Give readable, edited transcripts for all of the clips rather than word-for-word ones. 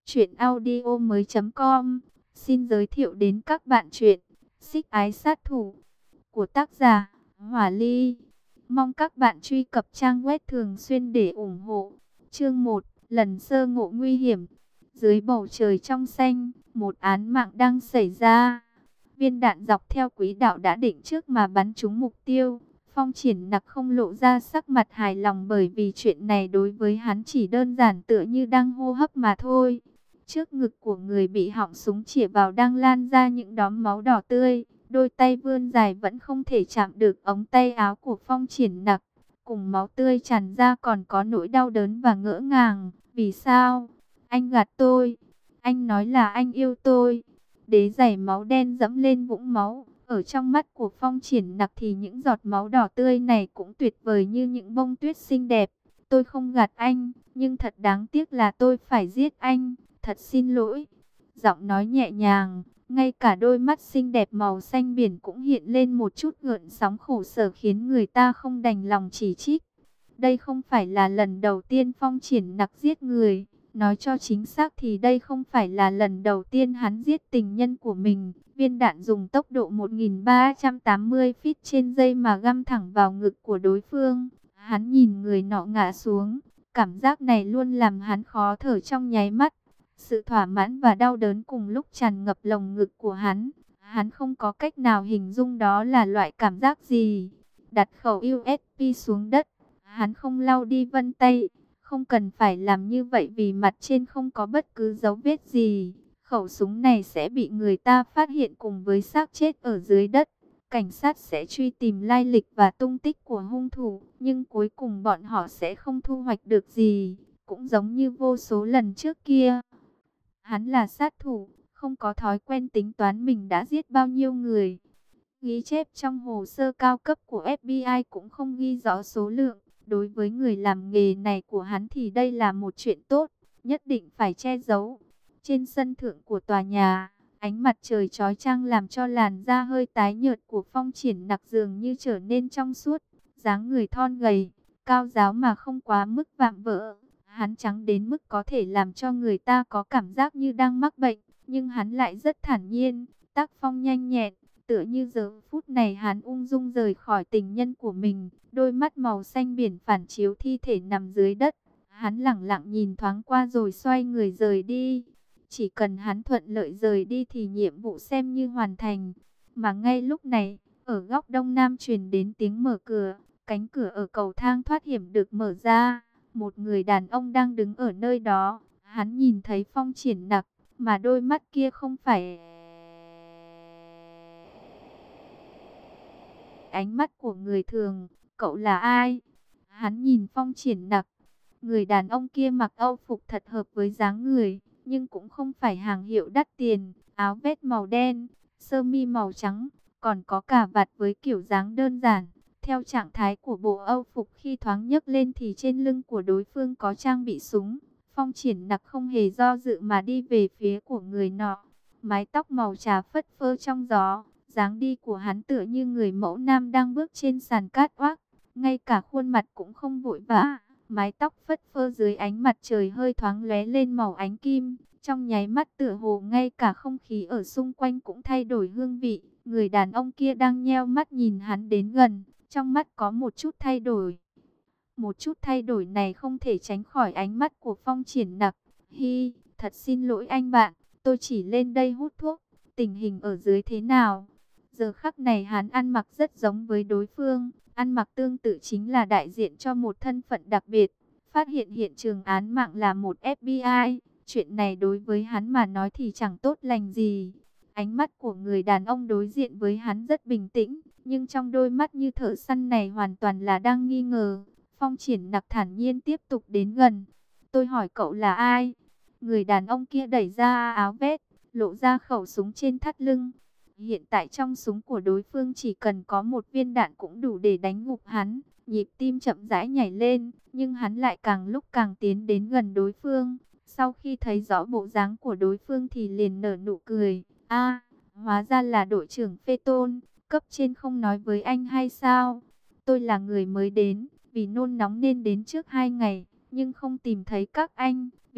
Chuyện audio mới.com xin giới thiệu đến các bạn chuyện Xích Ái Sát Thủ của tác giả Hỏa Ly. Mong các bạn truy cập trang web thường xuyên để ủng hộ. Chương 1, lần sơ ngộ nguy hiểm. Dưới bầu trời trong xanh, một án mạng đang xảy ra. Viên đạn dọc theo quỹ đạo đã định trước mà bắn trúng mục tiêu. Phong Triển Nặc không lộ ra sắc mặt hài lòng bởi vì chuyện này đối với hắn chỉ đơn giản tựa như đang hô hấp mà thôi. Trước ngực của người bị họng súng chĩa vào đang lan ra những đốm máu đỏ tươi. Đôi tay vươn dài vẫn không thể chạm được ống tay áo của Phong Triển Nặc. Cùng máu tươi tràn ra còn có nỗi đau đớn và ngỡ ngàng. Vì sao? Anh gạt tôi. Anh nói là anh yêu tôi. Đế giày máu đen dẫm lên vũng máu. Ở trong mắt của Phong Triển Nặc thì những giọt máu đỏ tươi này cũng tuyệt vời như những bông tuyết xinh đẹp. Tôi không gạt anh, nhưng thật đáng tiếc là tôi phải giết anh. Thật xin lỗi. Giọng nói nhẹ nhàng, ngay cả đôi mắt xinh đẹp màu xanh biển cũng hiện lên một chút gợn sóng khổ sở khiến người ta không đành lòng chỉ trích. Đây không phải là lần đầu tiên Phong Triển Nặc giết người. Nói cho chính xác thì đây không phải là lần đầu tiên hắn giết tình nhân của mình. Viên đạn dùng tốc độ 1380 feet trên giây mà găm thẳng vào ngực của đối phương. Hắn nhìn người nọ ngã xuống. Cảm giác này luôn làm hắn khó thở trong nháy mắt. Sự thỏa mãn và đau đớn cùng lúc tràn ngập lồng ngực của hắn. Hắn không có cách nào hình dung đó là loại cảm giác gì. Đặt khẩu USB xuống đất. Hắn không lau đi vân tay. Không cần phải làm như vậy vì mặt trên không có bất cứ dấu vết gì. Khẩu súng này sẽ bị người ta phát hiện cùng với xác chết ở dưới đất. Cảnh sát sẽ truy tìm lai lịch và tung tích của hung thủ. Nhưng cuối cùng bọn họ sẽ không thu hoạch được gì. Cũng giống như vô số lần trước kia. Hắn là sát thủ, không có thói quen tính toán mình đã giết bao nhiêu người. Ghi chép trong hồ sơ cao cấp của FBI cũng không ghi rõ số lượng. Đối với người làm nghề này của hắn thì đây là một chuyện tốt, nhất định phải che giấu. Trên sân thượng của tòa nhà, ánh mặt trời chói chang làm cho làn da hơi tái nhợt của Phong Triển Nặc dường như trở nên trong suốt. Dáng người thon gầy, cao ráo mà không quá mức vạm vỡ. Hắn trắng đến mức có thể làm cho người ta có cảm giác như đang mắc bệnh, nhưng hắn lại rất thản nhiên, tác phong nhanh nhẹn. Tựa như giờ phút này hắn ung dung rời khỏi tình nhân của mình, đôi mắt màu xanh biển phản chiếu thi thể nằm dưới đất. Hắn lẳng lặng nhìn thoáng qua rồi xoay người rời đi. Chỉ cần hắn thuận lợi rời đi thì nhiệm vụ xem như hoàn thành. Mà ngay lúc này, ở góc đông nam truyền đến tiếng mở cửa, cánh cửa ở cầu thang thoát hiểm được mở ra. Một người đàn ông đang đứng ở nơi đó. Hắn nhìn thấy Phong Triển Nặc, mà đôi mắt kia không phải ánh mắt của người thường. Cậu là ai? Hắn nhìn Phong Triển Nặc. Người đàn ông kia mặc âu phục thật hợp với dáng người, nhưng cũng không phải hàng hiệu đắt tiền. Áo vest màu đen, sơ mi màu trắng, còn có cà vạt với kiểu dáng đơn giản. Theo trạng thái của bộ âu phục khi thoáng nhấc lên thì trên lưng của đối phương có trang bị súng. Phong Triển Nặc không hề do dự mà đi về phía của người nọ. Mái tóc màu trà phất phơ trong gió. Dáng đi của hắn tựa như người mẫu nam đang bước trên sàn cát oác. Ngay cả khuôn mặt cũng không vội vã. Mái tóc phất phơ dưới ánh mặt trời hơi thoáng lóe lên màu ánh kim. Trong nháy mắt tựa hồ ngay cả không khí ở xung quanh cũng thay đổi hương vị. Người đàn ông kia đang nheo mắt nhìn hắn đến gần. Trong mắt có một chút thay đổi. Một chút thay đổi này không thể tránh khỏi ánh mắt của Phong Triển Nặc. Hi, thật xin lỗi anh bạn, tôi chỉ lên đây hút thuốc. Tình hình ở dưới thế nào? Giờ khắc này hắn ăn mặc rất giống với đối phương. Ăn mặc tương tự chính là đại diện cho một thân phận đặc biệt. Phát hiện hiện trường án mạng là một FBI. Chuyện này đối với hắn mà nói thì chẳng tốt lành gì. Ánh mắt của người đàn ông đối diện với hắn rất bình tĩnh. Nhưng trong đôi mắt như thợ săn này hoàn toàn là đang nghi ngờ. Phong Triển Nặc thản nhiên tiếp tục đến gần. Tôi hỏi cậu là ai? Người đàn ông kia đẩy ra áo vest, lộ ra khẩu súng trên thắt lưng. Hiện tại trong súng của đối phương chỉ cần có một viên đạn cũng đủ để đánh gục hắn. Nhịp tim chậm rãi nhảy lên, nhưng hắn lại càng lúc càng tiến đến gần đối phương. Sau khi thấy rõ bộ dáng của đối phương thì liền nở nụ cười. A, hóa ra là đội trưởng Phê Tôn, cấp trên không nói với anh hay sao? Tôi là người mới đến, vì nôn nóng nên đến trước 2 ngày, nhưng không tìm thấy các anh.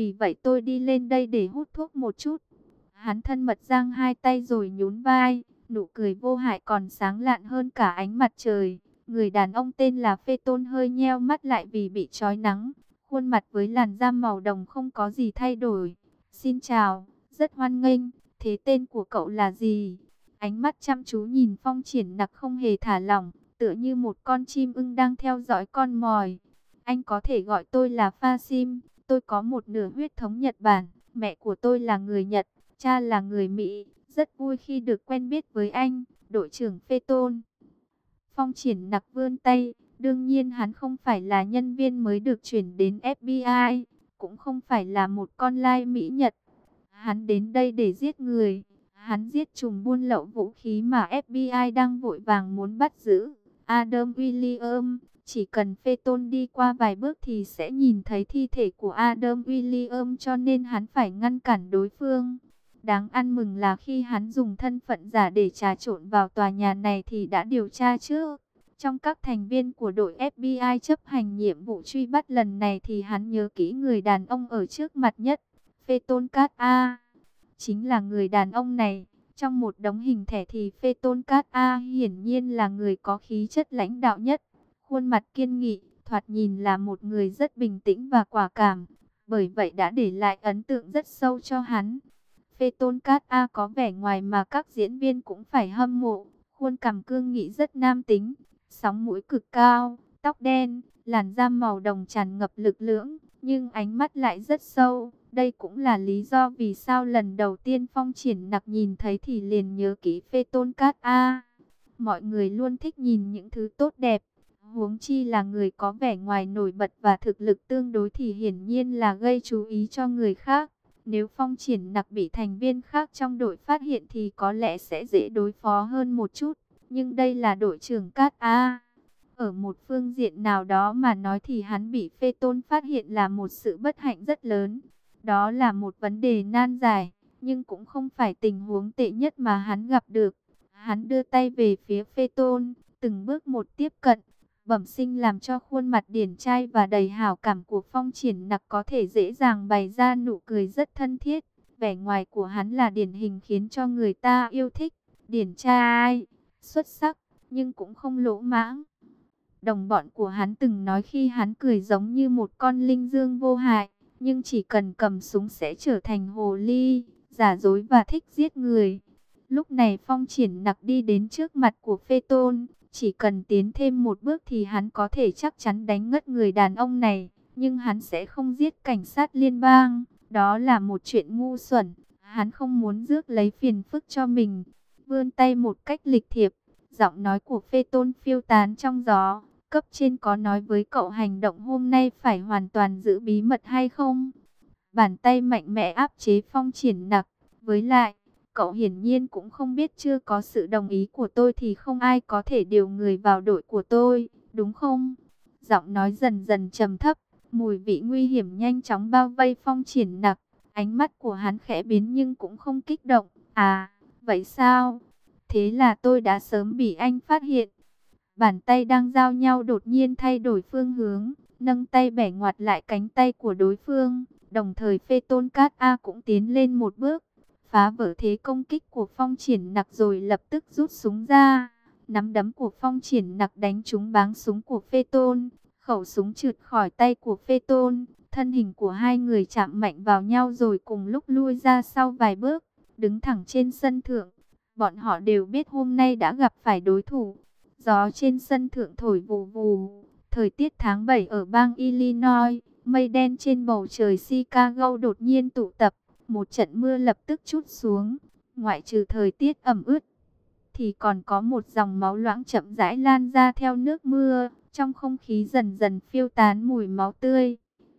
Vì vậy tôi đi lên đây để hút thuốc một chút. Hắn thân mật giang hai tay rồi nhún vai, nụ cười vô hại còn sáng lạn hơn cả ánh mặt trời. Người đàn ông tên là Phê Tôn hơi nheo mắt lại vì bị trói nắng. Khuôn mặt với làn da màu đồng không có gì thay đổi. Xin chào, rất hoan nghênh, thế tên của cậu là gì? Ánh mắt chăm chú nhìn Phong Triển Nặc không hề thả lỏng, tựa như một con chim ưng đang theo dõi con mồi. Anh có thể gọi tôi là Pha Sim, tôi có một nửa huyết thống Nhật Bản, mẹ của tôi là người Nhật, cha là người Mỹ, rất vui khi được quen biết với anh, đội trưởng Phê Tôn. Phong Triển Nặc vươn tay, đương nhiên hắn không phải là nhân viên mới được chuyển đến FBI, cũng không phải là một con lai Mỹ Nhật. Hắn đến đây để giết người, hắn giết trùm buôn lậu vũ khí mà FBI đang vội vàng muốn bắt giữ, Adam William. Chỉ cần Phê Tôn đi qua vài bước thì sẽ nhìn thấy thi thể của Adam William, cho nên hắn phải ngăn cản đối phương. Đáng ăn mừng là khi hắn dùng thân phận giả để trà trộn vào tòa nhà này thì đã điều tra trước. Trong các thành viên của đội FBI chấp hành nhiệm vụ truy bắt lần này thì hắn nhớ kỹ người đàn ông ở trước mặt nhất. Phê Tôn Cát A chính là người đàn ông này. Trong một đống hình thẻ thì Phê Tôn Cát A hiển nhiên là người có khí chất lãnh đạo nhất. Khuôn mặt kiên nghị, thoạt nhìn là một người rất bình tĩnh và quả cảm. Bởi vậy đã để lại ấn tượng rất sâu cho hắn. Phê Tôn Cát A có vẻ ngoài mà các diễn viên cũng phải hâm mộ. Khuôn cằm cương nghị rất nam tính, sóng mũi cực cao, tóc đen, làn da màu đồng tràn ngập lực lưỡng, nhưng ánh mắt lại rất sâu. Đây cũng là lý do vì sao lần đầu tiên Phong Triển Nặc nhìn thấy thì liền nhớ kỹ Phê Tôn Cát A. Mọi người luôn thích nhìn những thứ tốt đẹp, huống chi là người có vẻ ngoài nổi bật và thực lực tương đối thì hiển nhiên là gây chú ý cho người khác. Nếu Phong Triển Nặc bị thành viên khác trong đội phát hiện thì có lẽ sẽ dễ đối phó hơn một chút. Nhưng đây là đội trưởng Cát A. Ở một phương diện nào đó mà nói thì hắn bị Phê Tôn phát hiện là một sự bất hạnh rất lớn. Đó là một vấn đề nan giải, nhưng cũng không phải tình huống tệ nhất mà hắn gặp được. Hắn đưa tay về phía Phê Tôn, từng bước một tiếp cận. Bẩm sinh làm cho khuôn mặt điển trai và đầy hảo cảm của Phong Triển Nặc có thể dễ dàng bày ra nụ cười rất thân thiết. Vẻ ngoài của hắn là điển hình khiến cho người ta yêu thích. Điển trai, xuất sắc, nhưng cũng không lỗ mãng. Đồng bọn của hắn từng nói khi hắn cười giống như một con linh dương vô hại, nhưng chỉ cần cầm súng sẽ trở thành hồ ly, giả dối và thích giết người. Lúc này Phong Triển Nặc đi đến trước mặt của Phê Tôn, chỉ cần tiến thêm một bước thì hắn có thể chắc chắn đánh ngất người đàn ông này, nhưng hắn sẽ không giết cảnh sát liên bang, đó là một chuyện ngu xuẩn, hắn không muốn rước lấy phiền phức cho mình. Vươn tay một cách lịch thiệp, giọng nói của Phê Tôn phiêu tán trong gió. Cấp trên có nói với cậu hành động hôm nay phải hoàn toàn giữ bí mật hay không? Bàn tay mạnh mẽ áp chế Phong Triển Nặc. Với lại, cậu hiển nhiên cũng không biết chưa có sự đồng ý của tôi thì không ai có thể điều người vào đội của tôi, đúng không? Giọng nói dần dần trầm thấp, mùi vị nguy hiểm nhanh chóng bao vây Phong Triển Nặc. Ánh mắt của hắn khẽ biến nhưng cũng không kích động. À, vậy sao? Thế là tôi đã sớm bị anh phát hiện. Bàn tay đang giao nhau đột nhiên thay đổi phương hướng, nâng tay bẻ ngoặt lại cánh tay của đối phương. Đồng thời Phê Tôn Cát A cũng tiến lên một bước, phá vỡ thế công kích của Phong Triển Nặc rồi lập tức rút súng ra. Nắm đấm của Phong Triển Nặc đánh trúng báng súng của Phê Tôn, khẩu súng trượt khỏi tay của Phê Tôn. Thân hình của hai người chạm mạnh vào nhau rồi cùng lúc lui ra sau vài bước, đứng thẳng trên sân thượng. Bọn họ đều biết hôm nay đã gặp phải đối thủ. Gió trên sân thượng thổi vù vù. Thời tiết tháng 7 ở bang Illinois, mây đen trên bầu trời Chicago đột nhiên tụ tập. Một trận mưa lập tức trút xuống. Ngoại trừ thời tiết ẩm ướt, thì còn có một dòng máu loãng chậm rãi lan ra theo nước mưa. Trong không khí dần dần phiêu tán mùi máu tươi.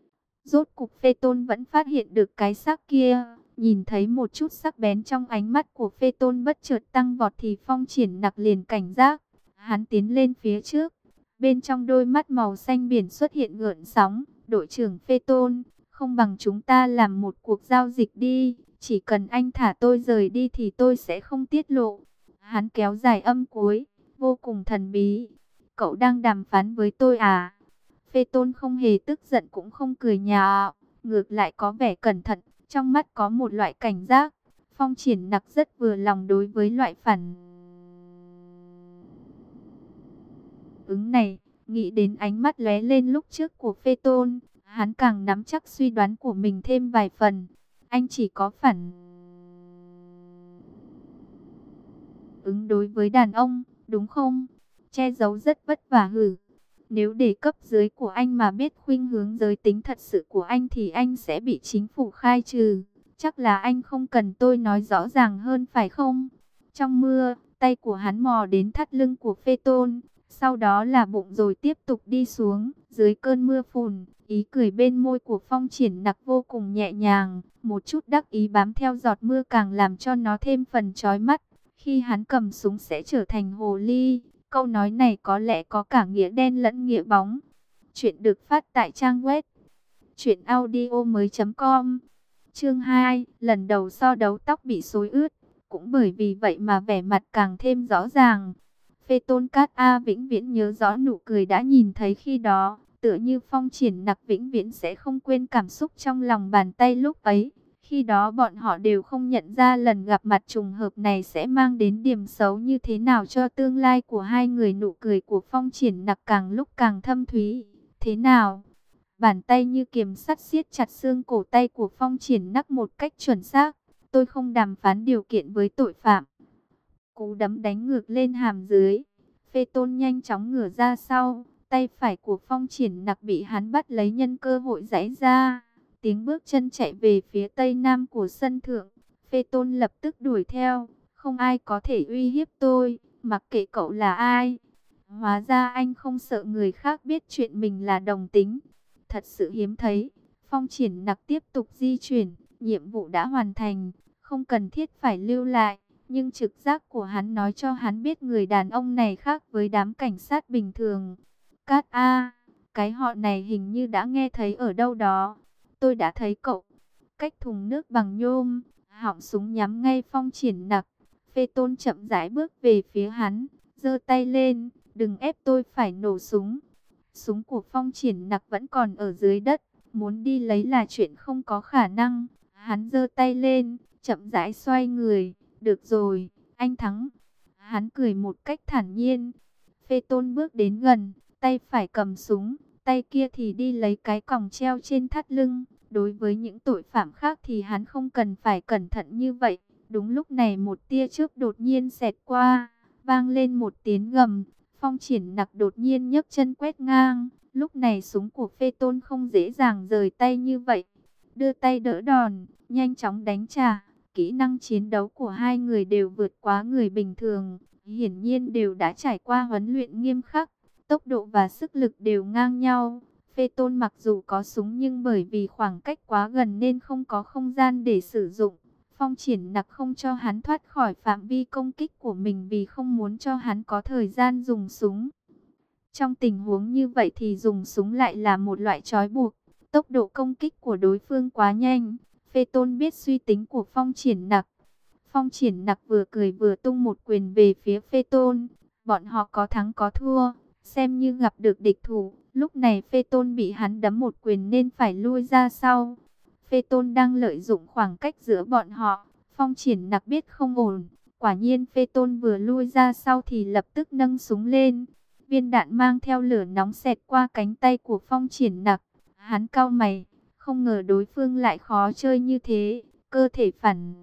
Rốt cục Phê Tôn vẫn phát hiện được cái xác kia. Nhìn thấy một chút sắc bén trong ánh mắt của Phê Tôn bất chợt tăng vọt thì Phong Triển Nặc liền cảnh giác. Hắn tiến lên phía trước. Bên trong đôi mắt màu xanh biển xuất hiện gợn sóng. Đội trưởng Phê Tôn, không bằng chúng ta làm một cuộc giao dịch đi. Chỉ cần anh thả tôi rời đi thì tôi sẽ không tiết lộ. Hắn kéo dài âm cuối, vô cùng thần bí. Cậu đang đàm phán với tôi à? Phê Tôn không hề tức giận cũng không cười nhạo. ngược lại có vẻ cẩn thận, trong mắt có một loại cảnh giác. Phong Triển Nặc rất vừa lòng đối với loại phản ứng này, nghĩ đến ánh mắt lóe lên lúc trước của Phê Tôn, hắn càng nắm chắc suy đoán của mình thêm vài phần. Anh chỉ có phản ứng đối với đàn ông, đúng không? Che giấu rất vất vả hử. Nếu để cấp dưới của anh mà biết khuynh hướng giới tính thật sự của anh thì anh sẽ bị chính phủ khai trừ. Chắc là anh không cần tôi nói rõ ràng hơn phải không? Trong mưa, tay của hắn mò đến thắt lưng của Phê Tôn, sau đó là bụng rồi tiếp tục đi xuống. Dưới cơn mưa phùn, ý cười bên môi của Phong Triển Nặc vô cùng nhẹ nhàng, một chút đắc ý bám theo giọt mưa càng làm cho nó thêm phần chói mắt. Khi hắn cầm súng sẽ trở thành hồ ly. Câu nói này có lẽ có cả nghĩa đen lẫn nghĩa bóng. Chuyện được phát tại trang web truyệnaudiomoi.com. Chương 2, lần đầu so đấu tóc bị xối ướt, cũng bởi vì vậy mà vẻ mặt càng thêm rõ ràng. Phê Tôn Cát A vĩnh viễn nhớ rõ nụ cười đã nhìn thấy khi đó, tựa như Phong Triển Nặc vĩnh viễn sẽ không quên cảm xúc trong lòng bàn tay lúc ấy. Khi đó bọn họ đều không nhận ra lần gặp mặt trùng hợp này sẽ mang đến điểm xấu như thế nào cho tương lai của hai người. Nụ cười của Phong Triển Nặc càng lúc càng thâm thúy. Thế nào? Bàn tay như kiềm sắt siết chặt xương cổ tay của Phong Triển Nặc một cách chuẩn xác. Tôi không đàm phán điều kiện với tội phạm. Cú đấm đánh ngược lên hàm dưới. Phê Tôn nhanh chóng ngửa ra sau. Tay phải của Phong Triển Nặc bị hắn bắt lấy nhân cơ hội giãy ra. Tiếng bước chân chạy về phía tây nam của sân thượng. Phê Tôn lập tức đuổi theo. Không ai có thể uy hiếp tôi, mặc kệ cậu là ai. Hóa ra anh không sợ người khác biết chuyện mình là đồng tính. Thật sự hiếm thấy. Phong Triển Nặc tiếp tục di chuyển. Nhiệm vụ đã hoàn thành, không cần thiết phải lưu lại. Nhưng trực giác của hắn nói cho hắn biết người đàn ông này khác với đám cảnh sát bình thường. Cát A, cái họ này hình như đã nghe thấy ở đâu đó. Tôi đã thấy cậu. Cách thùng nước bằng nhôm, họng súng nhắm ngay Phong Triển Nặc. Phê Tôn chậm rãi bước về phía hắn, giơ tay lên, đừng ép tôi phải nổ súng. Súng của Phong Triển Nặc vẫn còn ở dưới đất, muốn đi lấy là chuyện không có khả năng. Hắn giơ tay lên, chậm rãi xoay người. Được rồi, anh thắng. Hắn cười một cách thản nhiên. Phê Tôn bước đến gần, tay phải cầm súng, tay kia thì đi lấy cái còng treo trên thắt lưng. Đối với những tội phạm khác thì hắn không cần phải cẩn thận như vậy. Đúng lúc này một tia chớp đột nhiên xẹt qua, vang lên một tiếng gầm. Phong Triển Nặc đột nhiên nhấc chân quét ngang. Lúc này súng của Phê Tôn không dễ dàng rời tay như vậy. Đưa tay đỡ đòn, nhanh chóng đánh trả. Kỹ năng chiến đấu của hai người đều vượt quá người bình thường. Hiển nhiên đều đã trải qua huấn luyện nghiêm khắc. Tốc độ và sức lực đều ngang nhau. Phê Tôn mặc dù có súng nhưng bởi vì khoảng cách quá gần nên không có không gian để sử dụng. Phong Triển Nặc không cho hắn thoát khỏi phạm vi công kích của mình vì không muốn cho hắn có thời gian dùng súng. Trong tình huống như vậy thì dùng súng lại là một loại trói buộc. Tốc độ công kích của đối phương quá nhanh. Phê Tôn biết suy tính của Phong Triển Nặc. Phong Triển Nặc vừa cười vừa tung một quyền về phía Phê Tôn. Bọn họ có thắng có thua, xem như gặp được địch thủ. Lúc này Phê Tôn bị hắn đấm một quyền nên phải lui ra sau. Phê Tôn đang lợi dụng khoảng cách giữa bọn họ. Phong Triển Nặc biết không ổn. Quả nhiên Phê Tôn vừa lui ra sau thì lập tức nâng súng lên. Viên đạn mang theo lửa nóng xẹt qua cánh tay của Phong Triển Nặc. Hắn cau mày, không ngờ đối phương lại khó chơi như thế. Cơ thể phản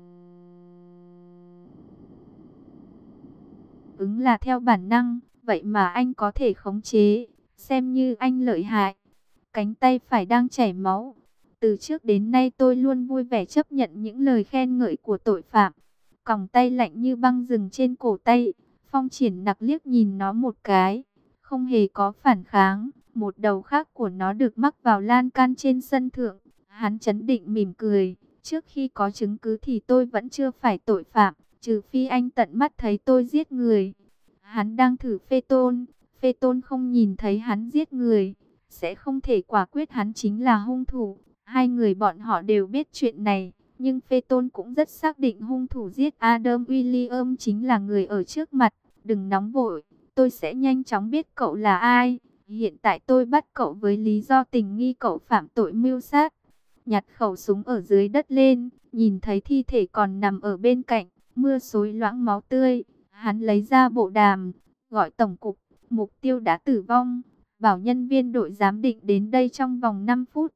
ứng là theo bản năng, vậy mà anh có thể khống chế, xem như anh lợi hại. Cánh tay phải đang chảy máu. Từ trước đến nay tôi luôn vui vẻ chấp nhận những lời khen ngợi của tội phạm. Còng tay lạnh như băng dừng trên cổ tay. Phong Triển Nặc liếc nhìn nó một cái, không hề có phản kháng. Một đầu khác của nó được mắc vào lan can trên sân thượng. Hắn trấn định mỉm cười. Trước khi có chứng cứ thì tôi vẫn chưa phải tội phạm, trừ phi anh tận mắt thấy tôi giết người. Hắn đang thử Phê Tôn. Phê Tôn không nhìn thấy hắn giết người, sẽ không thể quả quyết hắn chính là hung thủ. Hai người bọn họ đều biết chuyện này, nhưng Phê Tôn cũng rất xác định hung thủ giết Adam William chính là người ở trước mặt. Đừng nóng vội, tôi sẽ nhanh chóng biết cậu là ai. Hiện tại tôi bắt cậu với lý do tình nghi cậu phạm tội mưu sát. nhặt khẩu súng ở dưới đất lên, nhìn thấy thi thể còn nằm ở bên cạnh, mưa xối loãng máu tươi. Hắn lấy ra bộ đàm, gọi tổng cục, mục tiêu đã tử vong, bảo nhân viên đội giám định đến đây trong vòng 5 phút.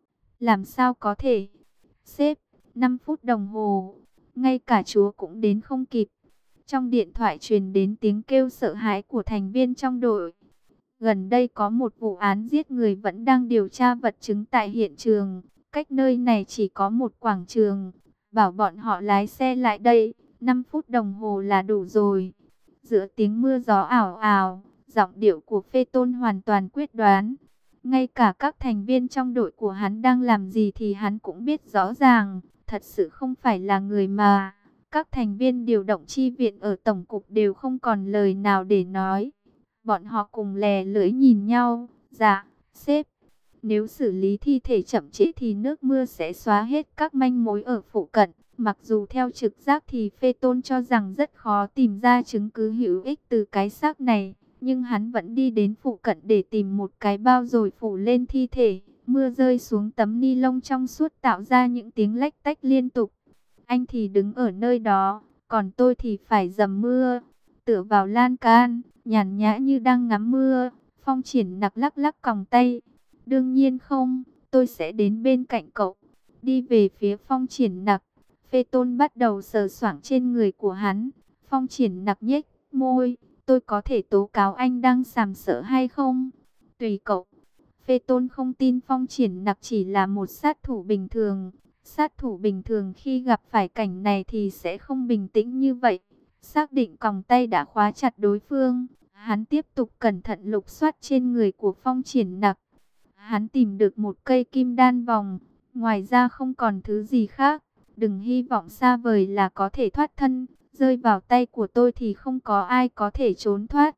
Làm sao có thể? Sếp, 5 phút đồng hồ, ngay cả chúa cũng đến không kịp. Trong điện thoại truyền đến tiếng kêu sợ hãi của thành viên trong đội. Gần đây có một vụ án giết người vẫn đang điều tra vật chứng tại hiện trường. Cách nơi này chỉ có một quảng trường. Bảo bọn họ lái xe lại đây, 5 phút đồng hồ là đủ rồi. Giữa tiếng mưa gió ảo ảo, giọng điệu của Phê Tôn hoàn toàn quyết đoán. Ngay cả các thành viên trong đội của hắn đang làm gì thì hắn cũng biết rõ ràng. Thật sự không phải là người mà các thành viên điều động chi viện ở tổng cục đều không còn lời nào để nói. Bọn họ cùng lè lưỡi nhìn nhau. Dạ, sếp. Nếu xử lý thi thể chậm trễ thì nước mưa sẽ xóa hết các manh mối ở phụ cận. Mặc dù theo trực giác thì Phê Tôn cho rằng rất khó tìm ra chứng cứ hữu ích từ cái xác này. Nhưng hắn vẫn đi đến phụ cận để tìm một cái bao rồi phủ lên thi thể. Mưa rơi xuống tấm ni lông trong suốt tạo ra những tiếng lách tách liên tục. Anh thì đứng ở nơi đó, còn tôi thì phải dầm mưa. Tựa vào lan can, nhàn nhã như đang ngắm mưa. Phong Triển Nặc lắc lắc còng tay. Đương nhiên không, tôi sẽ đến bên cạnh cậu. Đi về phía Phong Triển Nặc, Phê Tôn bắt đầu sờ soạng trên người của hắn. Phong Triển Nặc nhếch môi. Tôi có thể tố cáo anh đang sàm sỡ hay không? Tùy cậu. Phê Tôn không tin Phong Triển Nặc chỉ là một sát thủ bình thường. Sát thủ bình thường khi gặp phải cảnh này thì sẽ không bình tĩnh như vậy. Xác định còng tay đã khóa chặt đối phương, hắn tiếp tục cẩn thận lục soát trên người của Phong Triển Nặc. Hắn tìm được một cây kim đan vòng, ngoài ra không còn thứ gì khác. Đừng hy vọng xa vời là có thể thoát thân, rơi vào tay của tôi thì không có ai có thể trốn thoát.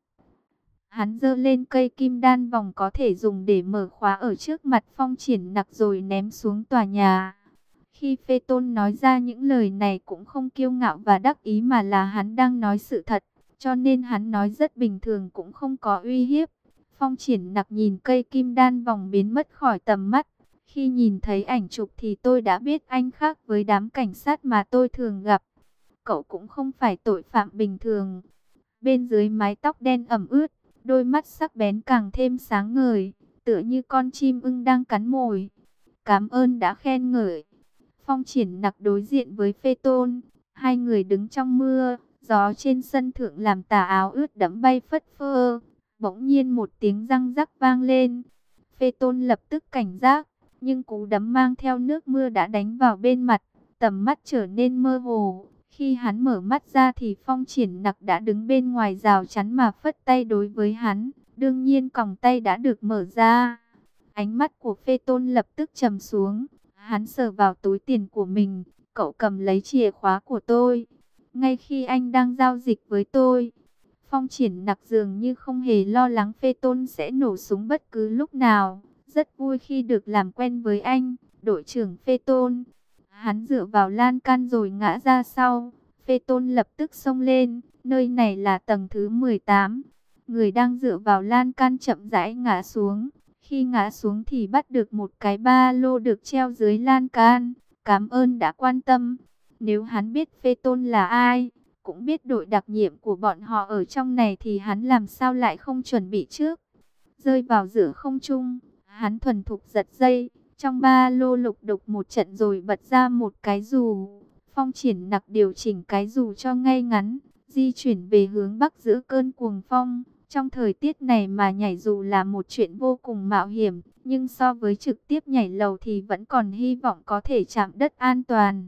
Hắn giơ lên cây kim đan vòng có thể dùng để mở khóa ở trước mặt Phong Triển Nặc rồi ném xuống tòa nhà. Khi Phê Tôn nói ra những lời này cũng không kiêu ngạo và đắc ý mà là hắn đang nói sự thật, cho nên hắn nói rất bình thường cũng không có uy hiếp. Phong Triển Nặc nhìn cây kim đan vòng biến mất khỏi tầm mắt. Khi nhìn thấy ảnh chụp thì tôi đã biết anh khác với đám cảnh sát mà tôi thường gặp. Cậu cũng không phải tội phạm bình thường. Bên dưới mái tóc đen ẩm ướt, đôi mắt sắc bén càng thêm sáng ngời, tựa như con chim ưng đang cắn mồi. Cảm ơn đã khen ngợi. Phong Triển Nặc đối diện với Phê Tôn. Hai người đứng trong mưa, gió trên sân thượng làm tà áo ướt đẫm bay phất phơ. Bỗng nhiên một tiếng răng rắc vang lên. Phê Tôn lập tức cảnh giác, nhưng cú đấm mang theo nước mưa đã đánh vào bên mặt, tầm mắt trở nên mơ hồ. Khi hắn mở mắt ra thì Phong Triển Nặc đã đứng bên ngoài rào chắn mà phất tay đối với hắn. Đương nhiên còng tay đã được mở ra. Ánh mắt của Phê Tôn lập tức trầm xuống. Hắn sờ vào túi tiền của mình. Cậu cầm lấy chìa khóa của tôi ngay khi anh đang giao dịch với tôi. Phong Triển Nặc dường như không hề lo lắng Phê Tôn sẽ nổ súng bất cứ lúc nào. Rất vui khi được làm quen với anh, đội trưởng Phê Tôn. Hắn dựa vào lan can rồi ngã ra sau. Phê Tôn lập tức xông lên. Nơi này là tầng thứ 18. Người đang dựa vào lan can chậm rãi ngã xuống. Khi ngã xuống thì bắt được một cái ba lô được treo dưới lan can. Cảm ơn đã quan tâm. Nếu hắn biết Phê Tôn là ai, cũng biết đội đặc nhiệm của bọn họ ở trong này thì hắn làm sao lại không chuẩn bị trước. Rơi vào giữa không trung, hắn thuần thục giật dây. Trong ba lô lục đục một trận rồi bật ra một cái dù. Phong Triển Nặc điều chỉnh cái dù cho ngay ngắn, di chuyển về hướng bắc giữa cơn cuồng phong. Trong thời tiết này mà nhảy dù là một chuyện vô cùng mạo hiểm, nhưng so với trực tiếp nhảy lầu thì vẫn còn hy vọng có thể chạm đất an toàn.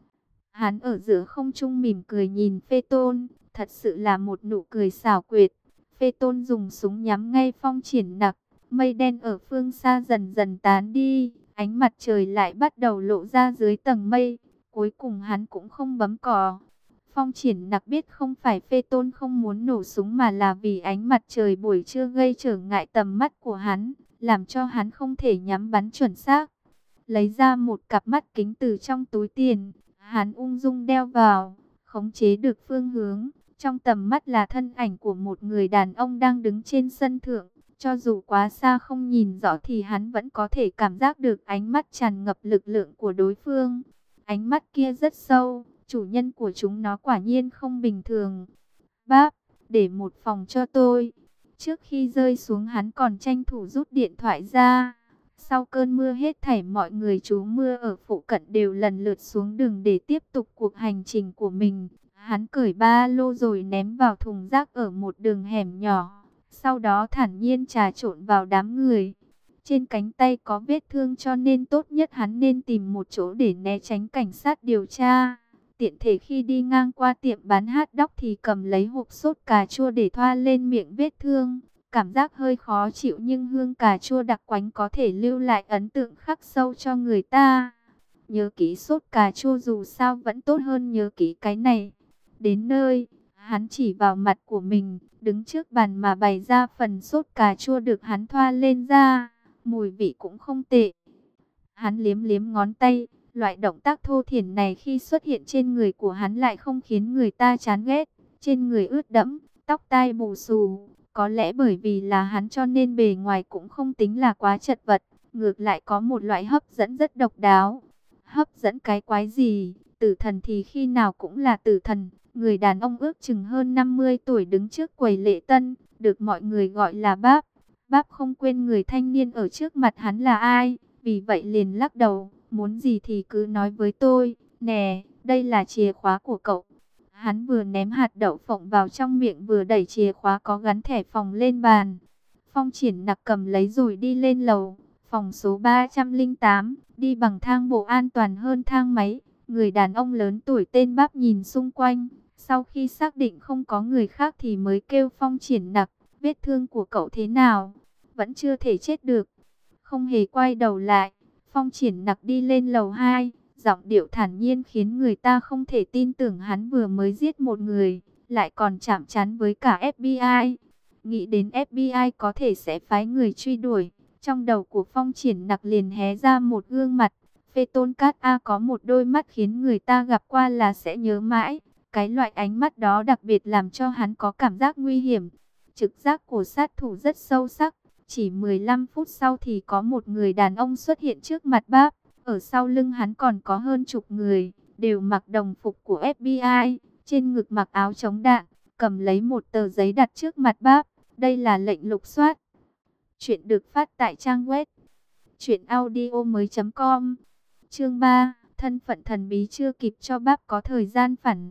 Hắn ở giữa không trung mỉm cười nhìn Phê Tôn, thật sự là một nụ cười xảo quyệt. Phê Tôn dùng súng nhắm ngay Phong Triển Nặc, mây đen ở phương xa dần dần tán đi, ánh mặt trời lại bắt đầu lộ ra dưới tầng mây. Cuối cùng hắn cũng không bấm cò. Phong Triển Nặc biết không phải Phê Tôn không muốn nổ súng mà là vì ánh mặt trời buổi trưa gây trở ngại tầm mắt của hắn, làm cho hắn không thể nhắm bắn chuẩn xác. Lấy ra một cặp mắt kính từ trong túi tiền, hắn ung dung đeo vào, khống chế được phương hướng. Trong tầm mắt là thân ảnh của một người đàn ông đang đứng trên sân thượng, Cho dù quá xa không nhìn rõ thì hắn vẫn có thể cảm giác được ánh mắt tràn ngập lực lượng của đối phương. Ánh mắt kia rất sâu, chủ nhân của chúng nó quả nhiên không bình thường. Bác, để một phòng cho tôi. Trước khi rơi xuống hắn còn tranh thủ rút điện thoại ra. Sau cơn mưa hết thảy mọi người trú mưa ở phụ cận đều lần lượt xuống đường để tiếp tục cuộc hành trình của mình. Hắn cởi ba lô rồi ném vào thùng rác ở một đường hẻm nhỏ. Sau đó thản nhiên trà trộn vào đám người. Trên cánh tay có vết thương cho nên tốt nhất hắn nên tìm một chỗ để né tránh cảnh sát điều tra. Tiện thể khi đi ngang qua tiệm bán hot dog thì cầm lấy hộp sốt cà chua để thoa lên miệng vết thương. Cảm giác hơi khó chịu nhưng hương cà chua đặc quánh có thể lưu lại ấn tượng khắc sâu cho người ta. Nhớ kỹ sốt cà chua dù sao vẫn tốt hơn nhớ kỹ cái này. Đến nơi, hắn chỉ vào mặt của mình, đứng trước bàn mà bày ra phần sốt cà chua được hắn thoa lên da. Mùi vị cũng không tệ. Hắn liếm liếm ngón tay, loại động tác thô thiển này khi xuất hiện trên người của hắn lại không khiến người ta chán ghét. Trên người ướt đẫm, tóc tai bù xù, có lẽ bởi vì là hắn cho nên bề ngoài cũng không tính là quá chật vật, ngược lại có một loại hấp dẫn rất độc đáo. Hấp dẫn cái quái gì? Tử thần thì khi nào cũng là tử thần. Người đàn ông ước chừng hơn 50 tuổi đứng trước quầy lễ tân, được mọi người gọi là báp. Báp không quên người thanh niên ở trước mặt hắn là ai, vì vậy liền lắc đầu, muốn gì thì cứ nói với tôi. Nè, đây là chìa khóa của cậu. Hắn vừa ném hạt đậu phộng vào trong miệng vừa đẩy chìa khóa có gắn thẻ phòng lên bàn. Phong Triển Nặc cầm lấy rồi đi lên lầu, phòng số 308, đi bằng thang bộ an toàn hơn thang máy. Người đàn ông lớn tuổi tên Báp nhìn xung quanh, sau khi xác định không có người khác thì mới kêu Phong Triển Nặc, vết thương của cậu thế nào? Vẫn chưa thể chết được. Không hề quay đầu lại, Phong Triển Nặc đi lên lầu 2, giọng điệu thản nhiên khiến người ta không thể tin tưởng hắn vừa mới giết một người, lại còn chạm trán với cả FBI. Nghĩ đến FBI có thể sẽ phái người truy đuổi, trong đầu của Phong Triển Nặc liền hé ra một gương mặt. Phê Tôn Cát A có một đôi mắt khiến người ta gặp qua là sẽ nhớ mãi. Cái loại ánh mắt đó đặc biệt làm cho hắn có cảm giác nguy hiểm. Trực giác của sát thủ rất sâu sắc. Chỉ 15 phút sau thì có một người đàn ông xuất hiện trước mặt Báp. Ở sau lưng hắn còn có hơn chục người, đều mặc đồng phục của FBI. Trên ngực mặc áo chống đạn, cầm lấy một tờ giấy đặt trước mặt Báp. Đây là lệnh lục soát. Chuyện được phát tại trang web truyệnaudiomoi.com. Chương 3, thân phận thần bí. Chưa kịp cho Báp có thời gian phản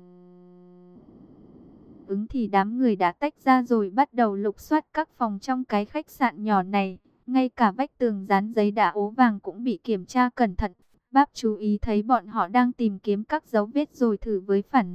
ứng thì đám người đã tách ra rồi bắt đầu lục soát các phòng trong cái khách sạn nhỏ này. Ngay cả vách tường dán giấy đã ố vàng cũng bị kiểm tra cẩn thận. Báp chú ý thấy bọn họ đang tìm kiếm các dấu vết rồi thử với phản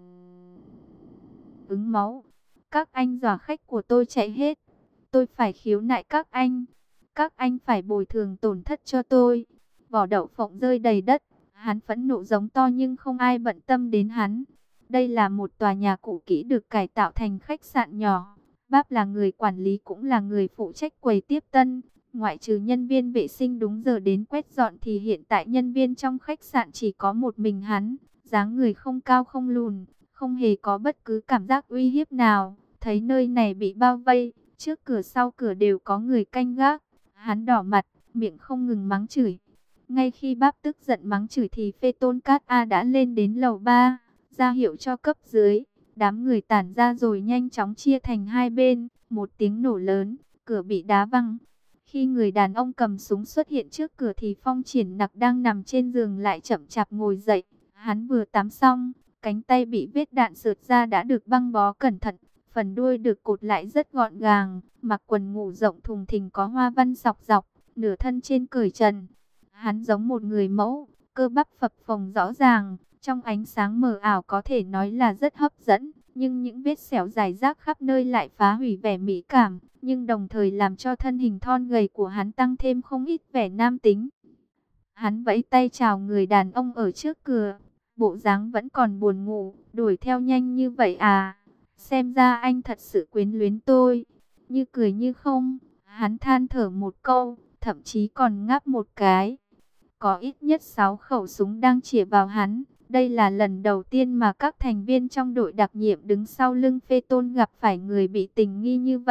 ứng máu. Các anh dọa khách của tôi chạy hết. Tôi phải khiếu nại các anh. Các anh phải bồi thường tổn thất cho tôi. Vỏ đậu phộng rơi đầy đất. Hắn phẫn nộ giống to nhưng không ai bận tâm đến hắn. Đây là một tòa nhà cũ kỹ được cải tạo thành khách sạn nhỏ. Báp là người quản lý cũng là người phụ trách quầy tiếp tân. Ngoại trừ nhân viên vệ sinh đúng giờ đến quét dọn thì hiện tại nhân viên trong khách sạn chỉ có một mình hắn. Dáng người không cao không lùn, không hề có bất cứ cảm giác uy hiếp nào. Thấy nơi này bị bao vây, trước cửa sau cửa đều có người canh gác. Hắn đỏ mặt, miệng không ngừng mắng chửi. Ngay khi Báp tức giận mắng chửi thì Phê Tôn Cát A đã lên đến lầu 3, ra hiệu cho cấp dưới. Đám người tản ra rồi nhanh chóng chia thành hai bên. Một tiếng nổ lớn, cửa bị đá văng. Khi người đàn ông cầm súng xuất hiện trước cửa thì Phong Triển Nặc đang nằm trên giường lại chậm chạp ngồi dậy. Hắn vừa tắm xong, cánh tay bị vết đạn xượt ra đã được băng bó cẩn thận. Phần đuôi được cột lại rất gọn gàng, mặc quần ngủ rộng thùng thình có hoa văn sọc dọc, nửa thân trên cởi trần. Hắn giống một người mẫu, cơ bắp phập phồng rõ ràng, trong ánh sáng mờ ảo có thể nói là rất hấp dẫn. Nhưng những vết sẹo dài rác khắp nơi lại phá hủy vẻ mỹ cảm, nhưng đồng thời làm cho thân hình thon gầy của hắn tăng thêm không ít vẻ nam tính. Hắn vẫy tay chào người đàn ông ở trước cửa, bộ dáng vẫn còn buồn ngủ, đuổi theo nhanh như vậy à? Xem ra anh thật sự quyến luyến tôi. Như cười như không, hắn than thở một câu, thậm chí còn ngáp một cái. Có ít nhất 6 khẩu súng đang chĩa vào hắn. Đây là lần đầu tiên mà các thành viên trong đội đặc nhiệm đứng sau lưng Phê Tôn gặp phải người bị tình nghi như vậy.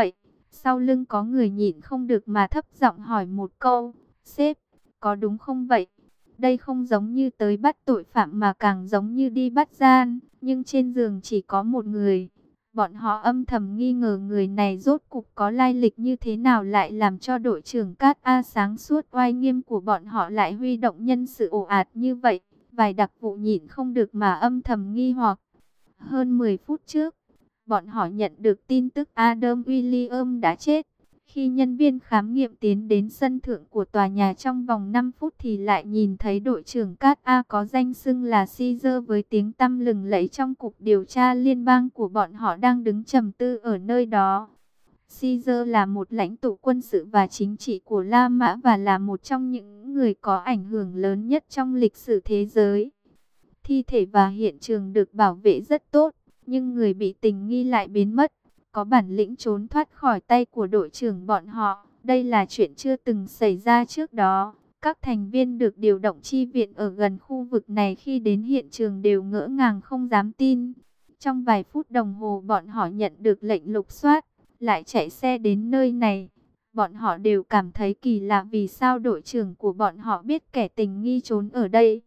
Sau lưng có người nhịn không được mà thấp giọng hỏi một câu, sếp, có đúng không vậy? Đây không giống như tới bắt tội phạm mà càng giống như đi bắt gian, nhưng trên giường chỉ có một người. Bọn họ âm thầm nghi ngờ người này rốt cục có lai lịch như thế nào lại làm cho đội trưởng Cát A sáng suốt oai nghiêm của bọn họ lại huy động nhân sự ồ ạt như vậy. Vài đặc vụ nhịn không được mà âm thầm nghi hoặc. Hơn 10 phút trước, bọn họ nhận được tin tức Adam William đã chết. Khi nhân viên khám nghiệm tiến đến sân thượng của tòa nhà trong vòng 5 phút thì lại nhìn thấy đội trưởng Cát A có danh xưng là Caesar với tiếng tăm lừng lẫy trong cục điều tra liên bang của bọn họ đang đứng trầm tư ở nơi đó. Caesar là một lãnh tụ quân sự và chính trị của La Mã và là một trong những người có ảnh hưởng lớn nhất trong lịch sử thế giới. Thi thể và hiện trường được bảo vệ rất tốt, nhưng người bị tình nghi lại biến mất. Có bản lĩnh trốn thoát khỏi tay của đội trưởng bọn họ. Đây là chuyện chưa từng xảy ra trước đó. Các thành viên được điều động chi viện ở gần khu vực này khi đến hiện trường đều ngỡ ngàng không dám tin. Trong vài phút đồng hồ bọn họ nhận được lệnh lục soát, lại chạy xe đến nơi này. Bọn họ đều cảm thấy kỳ lạ vì sao đội trưởng của bọn họ biết kẻ tình nghi trốn ở đây.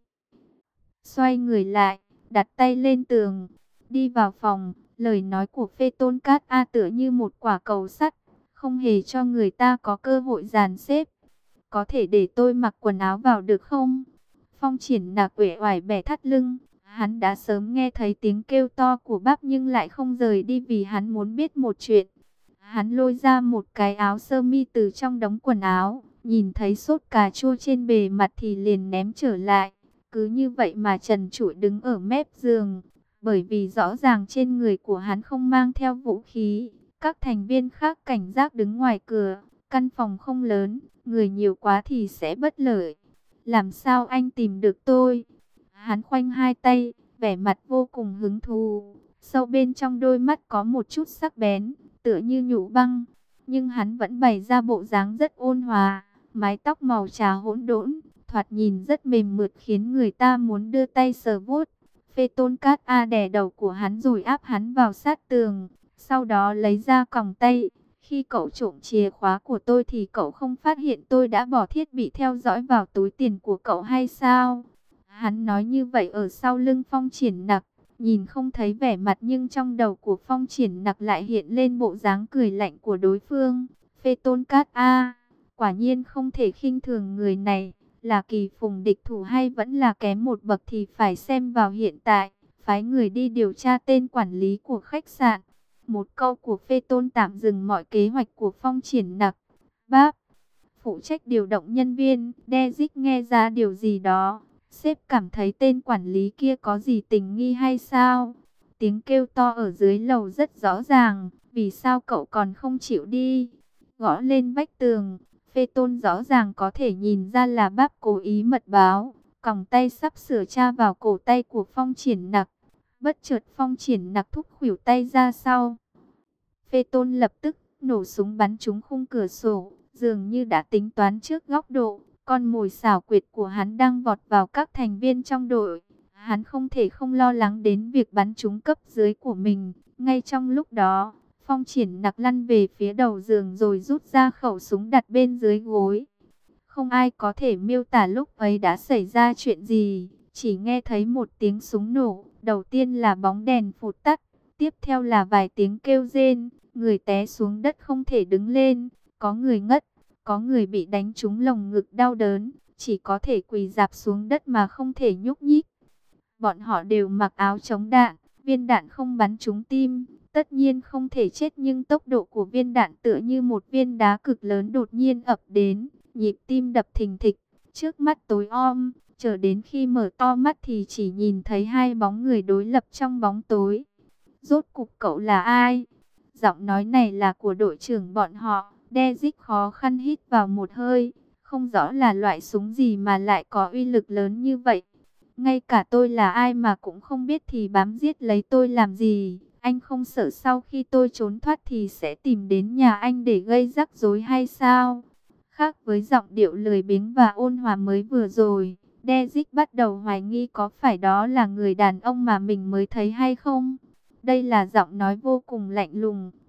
Xoay người lại, đặt tay lên tường, đi vào phòng. Lời nói của Phê Tôn Cát A tựa như một quả cầu sắt, không hề cho người ta có cơ hội dàn xếp. Có thể để tôi mặc quần áo vào được không? Phong Triển Nạc uể oải bẻ thắt lưng. Hắn đã sớm nghe thấy tiếng kêu to của bác nhưng lại không rời đi vì hắn muốn biết một chuyện. Hắn lôi ra một cái áo sơ mi từ trong đống quần áo, nhìn thấy sốt cà chua trên bề mặt thì liền ném trở lại. Cứ như vậy mà trần trụi đứng ở mép giường, bởi vì rõ ràng trên người của hắn không mang theo vũ khí. Các thành viên khác cảnh giác đứng ngoài cửa, căn phòng không lớn, người nhiều quá thì sẽ bất lợi. Làm sao anh tìm được tôi? Hắn khoanh hai tay, vẻ mặt vô cùng hứng thú. Sâu bên trong đôi mắt có một chút sắc bén, tựa như nhũ băng. Nhưng hắn vẫn bày ra bộ dáng rất ôn hòa, mái tóc màu trà hỗn độn, thoạt nhìn rất mềm mượt khiến người ta muốn đưa tay sờ vuốt. Phê Tôn Cát A đè đầu của hắn rồi áp hắn vào sát tường, sau đó lấy ra còng tay. Khi cậu trộm chìa khóa của tôi thì cậu không phát hiện tôi đã bỏ thiết bị theo dõi vào túi tiền của cậu hay sao? Hắn nói như vậy ở sau lưng Phong Triển Nặc, nhìn không thấy vẻ mặt nhưng trong đầu của Phong Triển Nặc lại hiện lên bộ dáng cười lạnh của đối phương. Phê Tôn Cát A, quả nhiên không thể khinh thường người này. Là kỳ phùng địch thủ hay vẫn là kém một bậc thì phải xem vào hiện tại. Phái người đi điều tra tên quản lý của khách sạn. Một câu của Phê Tôn tạm dừng mọi kế hoạch của Phong Triển Nặc. Báp, phụ trách điều động nhân viên. Dezic nghe ra điều gì đó. Sếp cảm thấy tên quản lý kia có gì tình nghi hay sao? Tiếng kêu to ở dưới lầu rất rõ ràng. Vì sao cậu còn không chịu đi? Gõ lên vách tường. Phê Tôn rõ ràng có thể nhìn ra là Báp cố ý mật báo. Còng tay sắp sửa tra vào cổ tay của Phong Triển Nặc. Bất chợt Phong Triển Nặc thúc khuỷu tay ra sau. Phê Tôn lập tức nổ súng bắn trúng khung cửa sổ. Dường như đã tính toán trước góc độ. Con mồi xảo quyệt của hắn đang vọt vào các thành viên trong đội. Hắn không thể không lo lắng đến việc bắn trúng cấp dưới của mình. Ngay trong lúc đó, Phong Triển Nặc lăn về phía đầu giường rồi rút ra khẩu súng đặt bên dưới gối. Không ai có thể miêu tả lúc ấy đã xảy ra chuyện gì. Chỉ nghe thấy một tiếng súng nổ. Đầu tiên là bóng đèn phụt tắt. Tiếp theo là vài tiếng kêu rên. Người té xuống đất không thể đứng lên. Có người ngất. Có người bị đánh trúng lồng ngực đau đớn. Chỉ có thể quỳ rạp xuống đất mà không thể nhúc nhích. Bọn họ đều mặc áo chống đạn. Viên đạn không bắn trúng tim. Tất nhiên không thể chết nhưng tốc độ của viên đạn tựa như một viên đá cực lớn đột nhiên ập đến. Nhịp tim đập thình thịch. Trước mắt tối om. Chờ đến khi mở to mắt thì chỉ nhìn thấy hai bóng người đối lập trong bóng tối. Rốt cục cậu là ai? Giọng nói này là của đội trưởng bọn họ. Dezic khó khăn hít vào một hơi. Không rõ là loại súng gì mà lại có uy lực lớn như vậy. Ngay cả tôi là ai mà cũng không biết thì bám giết lấy tôi làm gì. Anh không sợ sau khi tôi trốn thoát thì sẽ tìm đến nhà anh để gây rắc rối hay sao? Khác với giọng điệu lười biếng và ôn hòa mới vừa rồi, Dezic bắt đầu hoài nghi có phải đó là người đàn ông mà mình mới thấy hay không? Đây là giọng nói vô cùng lạnh lùng,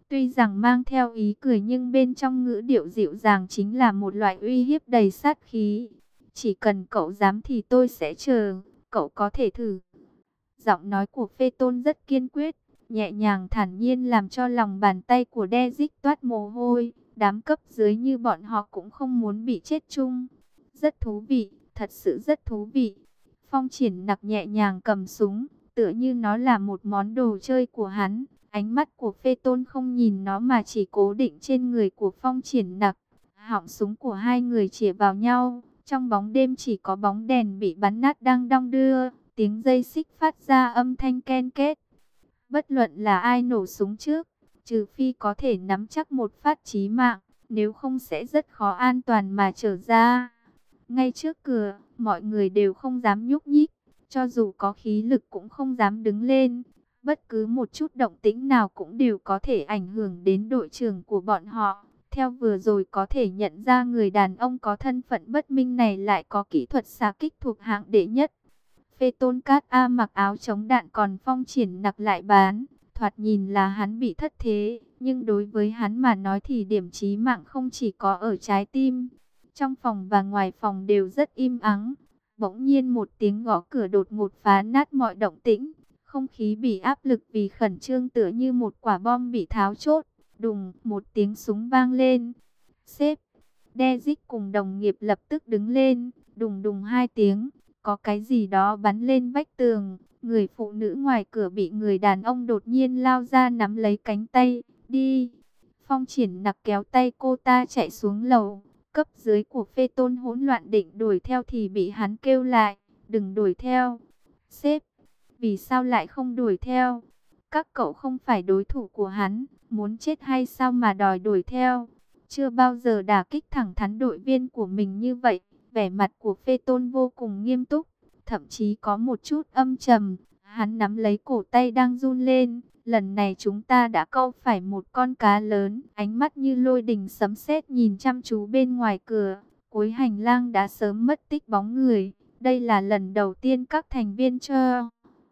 Tuy rằng mang theo ý cười nhưng bên trong ngữ điệu dịu dàng chính là một loại uy hiếp đầy sát khí. Chỉ cần cậu dám thì tôi sẽ chờ, cậu có thể thử. Giọng nói của Phê Tôn rất kiên quyết, nhẹ nhàng thản nhiên làm cho lòng bàn tay của Dezic toát mồ hôi. Đám cấp dưới như bọn họ cũng không muốn bị chết chung. Rất thú vị, thật sự rất thú vị. Phong Triển Nặc nhẹ nhàng cầm súng, tựa như nó là một món đồ chơi của hắn. Ánh mắt của Phê Tôn không nhìn nó mà chỉ cố định trên người của Phong Triển Nặc. Họng súng của hai người chĩa vào nhau. Trong bóng đêm chỉ có bóng đèn bị bắn nát đang đong đưa. Tiếng dây xích phát ra âm thanh ken két. Bất luận là ai nổ súng trước, trừ phi có thể nắm chắc một phát chí mạng, nếu không sẽ rất khó an toàn mà trở ra. Ngay trước cửa, mọi người đều không dám nhúc nhích, cho dù có khí lực cũng không dám đứng lên. Bất cứ một chút động tĩnh nào cũng đều có thể ảnh hưởng đến đội trưởng của bọn họ. Theo vừa rồi có thể nhận ra người đàn ông có thân phận bất minh này lại có kỹ thuật xạ kích thuộc hạng đệ nhất. Phê Tôn Cát A mặc áo chống đạn còn Phong Triển Nặc lại bán. Thoạt nhìn là hắn bị thất thế, nhưng đối với hắn mà nói thì điểm chí mạng không chỉ có ở trái tim. Trong phòng và ngoài phòng đều rất im ắng. Bỗng nhiên một tiếng gõ cửa đột ngột phá nát mọi động tĩnh. Không khí bị áp lực vì khẩn trương tựa như một quả bom bị tháo chốt. Đùng, một tiếng súng vang lên. Sếp, Dezic cùng đồng nghiệp lập tức đứng lên. Đùng đùng hai tiếng. Có cái gì đó bắn lên vách tường. Người phụ nữ ngoài cửa bị người đàn ông đột nhiên lao ra nắm lấy cánh tay. Đi. Phong Triển Nặc kéo tay cô ta chạy xuống lầu. Cấp dưới của Phê Tôn hỗn loạn định đuổi theo thì bị hắn kêu lại. Đừng đuổi theo. Sếp, vì sao lại không đuổi theo? Các cậu không phải đối thủ của hắn. Muốn chết hay sao mà đòi đuổi theo? Chưa bao giờ đả kích thẳng thắn đội viên của mình như vậy. Vẻ mặt của Phê Tôn vô cùng nghiêm túc, thậm chí có một chút âm trầm. Hắn nắm lấy cổ tay đang run lên. Lần này chúng ta đã câu phải một con cá lớn. Ánh mắt như lôi đình sấm sét nhìn chăm chú bên ngoài cửa. Cuối hành lang đã sớm mất tích bóng người. Đây là lần đầu tiên các thành viên cho.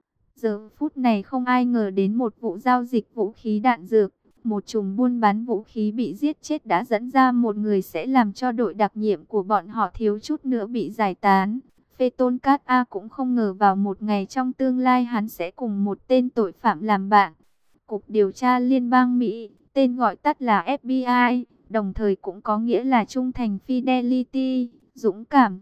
Giờ phút này không ai ngờ đến một vụ giao dịch vũ khí đạn dược. Một chùm buôn bán vũ khí bị giết chết đã dẫn ra một người sẽ làm cho đội đặc nhiệm của bọn họ thiếu chút nữa bị giải tán. Phê Tôn Cát A cũng không ngờ vào một ngày trong tương lai hắn sẽ cùng một tên tội phạm làm bạn. Cục Điều tra Liên bang Mỹ, tên gọi tắt là FBI, đồng thời cũng có nghĩa là trung thành Fidelity, dũng cảm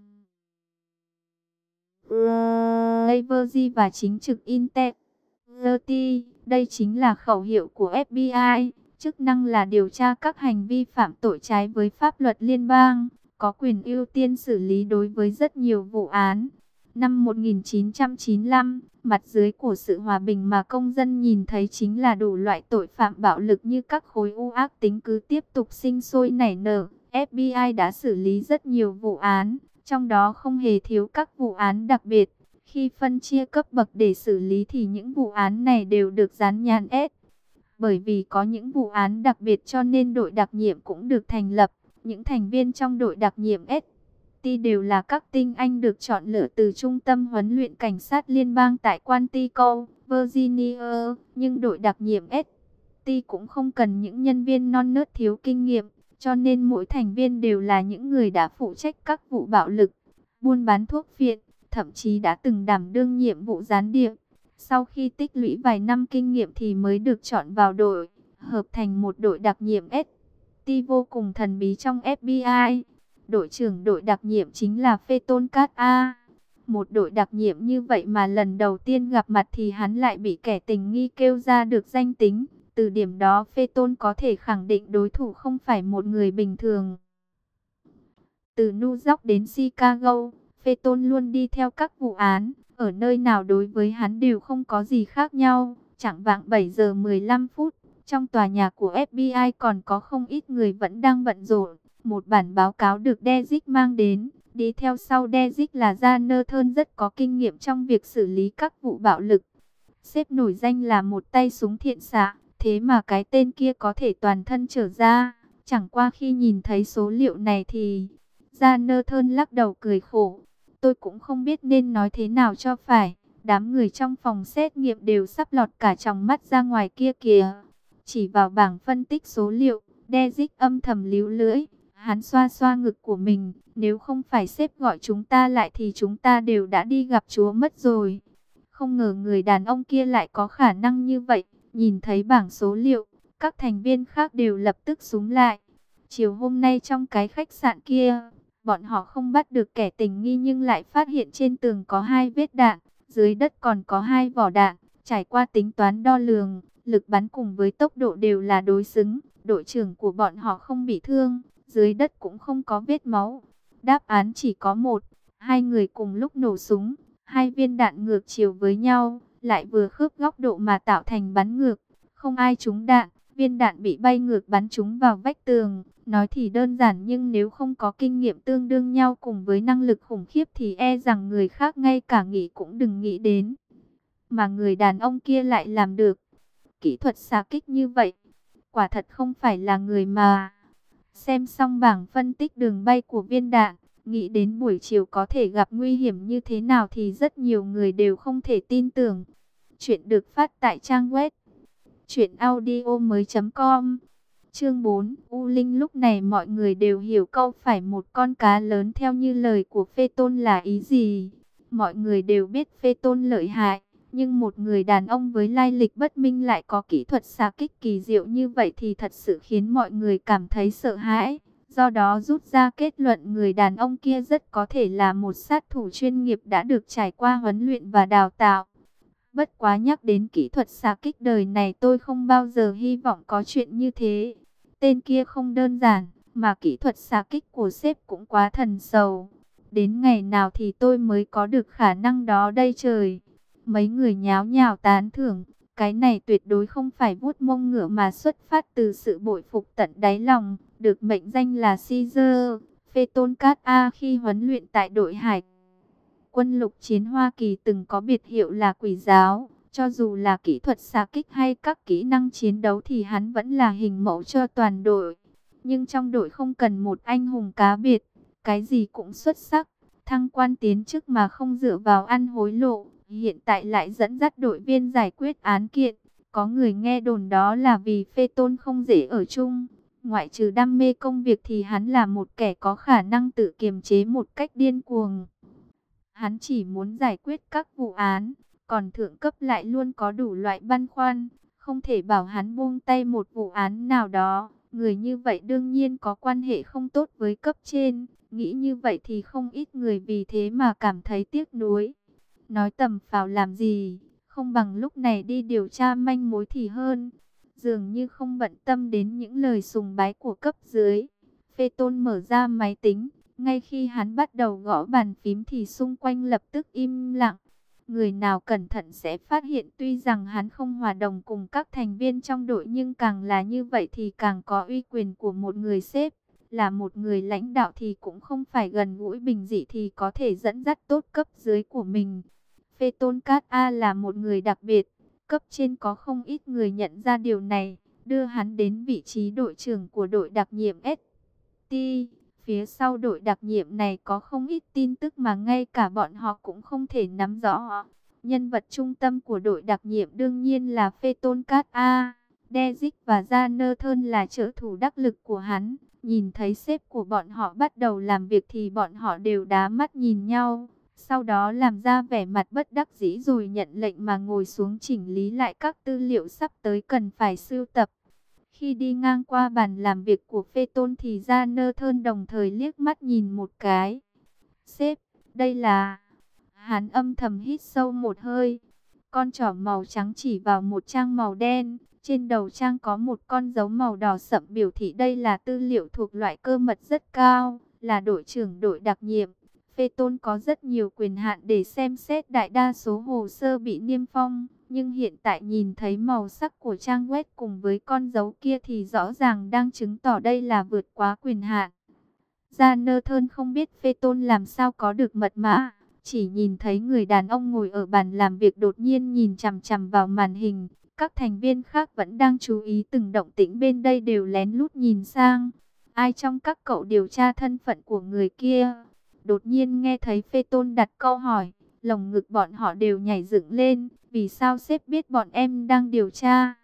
Bravery và chính trực Integrity. Đây chính là khẩu hiệu của FBI, chức năng là điều tra các hành vi phạm tội trái với pháp luật liên bang, có quyền ưu tiên xử lý đối với rất nhiều vụ án. Năm 1995, mặt dưới của sự hòa bình mà công dân nhìn thấy chính là đủ loại tội phạm bạo lực như các khối u ác tính cứ tiếp tục sinh sôi nảy nở. FBI đã xử lý rất nhiều vụ án, trong đó không hề thiếu các vụ án đặc biệt. Khi phân chia cấp bậc để xử lý thì những vụ án này đều được dán nhãn S. Bởi vì có những vụ án đặc biệt cho nên đội đặc nhiệm cũng được thành lập. Những thành viên trong đội đặc nhiệm ST đều là các tinh anh được chọn lựa từ Trung tâm huấn luyện cảnh sát liên bang tại Quantico, Virginia. Nhưng đội đặc nhiệm ST cũng không cần những nhân viên non nớt thiếu kinh nghiệm, cho nên mỗi thành viên đều là những người đã phụ trách các vụ bạo lực, buôn bán thuốc phiện, thậm chí đã từng đảm đương nhiệm vụ gián điệp. Sau khi tích lũy vài năm kinh nghiệm thì mới được chọn vào đội, hợp thành một đội đặc nhiệm ST vô cùng thần bí trong FBI. Đội trưởng đội đặc nhiệm chính là Phê Tôn Cát A. Một đội đặc nhiệm như vậy mà lần đầu tiên gặp mặt thì hắn lại bị kẻ tình nghi kêu ra được danh tính. Từ điểm đó Phê Tôn có thể khẳng định đối thủ không phải một người bình thường. Từ New York đến Chicago, Phê Tôn luôn đi theo các vụ án. Ở nơi nào đối với hắn đều không có gì khác nhau. Chạng vạng 7 giờ 15 phút, trong tòa nhà của FBI còn có không ít người vẫn đang bận rộn. Một bản báo cáo được Dezic mang đến. Đi theo sau Dezic là Jonathan rất có kinh nghiệm trong việc xử lý các vụ bạo lực. Sếp nổi danh là một tay súng thiện xạ, thế mà cái tên kia có thể toàn thân trở ra. Chẳng qua khi nhìn thấy số liệu này thì Jonathan lắc đầu cười khổ. Tôi cũng không biết nên nói thế nào cho phải. Đám người trong phòng xét nghiệm đều sắp lọt cả tròng mắt ra ngoài kia kìa. chỉ vào bảng phân tích số liệu. Dezic âm thầm líu lưỡi, hắn xoa xoa ngực của mình, nếu không phải sếp gọi chúng ta lại thì chúng ta đều đã đi gặp chúa mất rồi. Không ngờ người đàn ông kia lại có khả năng như vậy. Nhìn thấy bảng số liệu, các thành viên khác đều lập tức súng lại. Chiều hôm nay trong cái khách sạn kia, bọn họ không bắt được kẻ tình nghi nhưng lại phát hiện trên tường có 2 vết đạn, dưới đất còn có 2 vỏ đạn. Trải qua tính toán đo lường, lực bắn cùng với tốc độ đều là đối xứng. Đội trưởng của bọn họ không bị thương, dưới đất cũng không có vết máu. Đáp án chỉ có một, 2 người cùng lúc nổ súng, 2 viên đạn ngược chiều với nhau, lại vừa khớp góc độ mà tạo thành bắn ngược. Không ai trúng đạn, viên đạn bị bay ngược bắn trúng vào vách tường. Nói thì đơn giản nhưng nếu không có kinh nghiệm tương đương nhau cùng với năng lực khủng khiếp thì e rằng người khác ngay cả nghĩ cũng đừng nghĩ đến. Mà người đàn ông kia lại làm được. Kỹ thuật xạ kích như vậy, quả thật không phải là người mà. Xem xong bảng phân tích đường bay của viên đạn, nghĩ đến buổi chiều có thể gặp nguy hiểm như thế nào thì rất nhiều người đều không thể tin tưởng. Chuyện được phát tại trang web truyệnaudiomoi.com. Chương 4, U Linh. Lúc này mọi người đều hiểu câu phải một con cá lớn theo như lời của Phê Tôn là ý gì. Mọi người đều biết Phê Tôn lợi hại, nhưng một người đàn ông với lai lịch bất minh lại có kỹ thuật xạ kích kỳ diệu như vậy thì thật sự khiến mọi người cảm thấy sợ hãi. Do đó rút ra kết luận người đàn ông kia rất có thể là một sát thủ chuyên nghiệp đã được trải qua huấn luyện và đào tạo. Bất quá nhắc đến kỹ thuật xạ kích đời này tôi không bao giờ hy vọng có chuyện như thế. Tên kia không đơn giản, mà kỹ thuật xạ kích của sếp cũng quá thần sầu. Đến ngày nào thì tôi mới có được khả năng đó đây trời. Mấy người nháo nhào tán thưởng, cái này tuyệt đối không phải vuốt mông ngựa mà xuất phát từ sự bội phục tận đáy lòng. Được mệnh danh là Caesar, Phê Tôn Cát A khi huấn luyện tại đội hải quân lục chiến Hoa Kỳ từng có biệt hiệu là quỷ giáo. Cho dù là kỹ thuật xạ kích hay các kỹ năng chiến đấu thì hắn vẫn là hình mẫu cho toàn đội. Nhưng trong đội không cần một anh hùng cá biệt, cái gì cũng xuất sắc. Thăng quan tiến chức mà không dựa vào ăn hối lộ, hiện tại lại dẫn dắt đội viên giải quyết án kiện. Có người nghe đồn đó là vì Phê Tôn không dễ ở chung. Ngoại trừ đam mê công việc thì hắn là một kẻ có khả năng tự kiềm chế một cách điên cuồng. Hắn chỉ muốn giải quyết các vụ án, còn thượng cấp lại luôn có đủ loại băn khoăn, không thể bảo hắn buông tay một vụ án nào đó. Người như vậy đương nhiên có quan hệ không tốt với cấp trên, nghĩ như vậy thì không ít người vì thế mà cảm thấy tiếc nuối. Nói tầm phào làm gì, không bằng lúc này đi điều tra manh mối thì hơn. Dường như không bận tâm đến những lời sùng bái của cấp dưới. Phê Tôn mở ra máy tính. Ngay khi hắn bắt đầu gõ bàn phím thì xung quanh lập tức im lặng. Người nào cẩn thận sẽ phát hiện tuy rằng hắn không hòa đồng cùng các thành viên trong đội nhưng càng là như vậy thì càng có uy quyền của một người sếp. Là một người lãnh đạo thì cũng không phải gần gũi bình dị thì có thể dẫn dắt tốt cấp dưới của mình. Phê Tôn Cát A là một người đặc biệt. Cấp trên có không ít người nhận ra điều này, đưa hắn đến vị trí đội trưởng của đội đặc nhiệm ST. Phía sau đội đặc nhiệm này có không ít tin tức mà ngay cả bọn họ cũng không thể nắm rõ. Nhân vật trung tâm của đội đặc nhiệm đương nhiên là Phê Tôn Cát A. Dezic và Jonathan là trợ thủ đắc lực của hắn. Nhìn thấy sếp của bọn họ bắt đầu làm việc thì bọn họ đều đá mắt nhìn nhau. Sau đó làm ra vẻ mặt bất đắc dĩ rồi nhận lệnh mà ngồi xuống chỉnh lý lại các tư liệu sắp tới cần phải sưu tập. Khi đi ngang qua bàn làm việc của Phê Tôn thì Jonathan đồng thời liếc mắt nhìn một cái. Sếp, đây là... Hắn âm thầm hít sâu một hơi. Con trỏ màu trắng chỉ vào một trang màu đen. Trên đầu trang có một con dấu màu đỏ sậm biểu thị đây là tư liệu thuộc loại cơ mật rất cao. Là đội trưởng đội đặc nhiệm. Phê Tôn có rất nhiều quyền hạn để xem xét đại đa số hồ sơ bị niêm phong. Nhưng hiện tại nhìn thấy màu sắc của trang web cùng với con dấu kia thì rõ ràng đang chứng tỏ đây là vượt quá quyền hạn. Jonathan không biết Phê Tôn làm sao có được mật mã. Chỉ nhìn thấy người đàn ông ngồi ở bàn làm việc đột nhiên nhìn chằm chằm vào màn hình. Các thành viên khác vẫn đang chú ý từng động tĩnh bên đây đều lén lút nhìn sang. Ai trong các cậu điều tra thân phận của người kia? Đột nhiên nghe thấy Phê Tôn đặt câu hỏi, lồng ngực bọn họ đều nhảy dựng lên. Vì sao sếp biết bọn em đang điều tra?